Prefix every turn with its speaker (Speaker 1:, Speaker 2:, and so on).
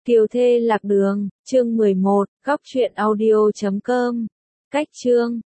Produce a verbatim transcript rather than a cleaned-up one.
Speaker 1: Kiều thê lạc đường, chương mười một, góc truyện audio chấm com. Cách chương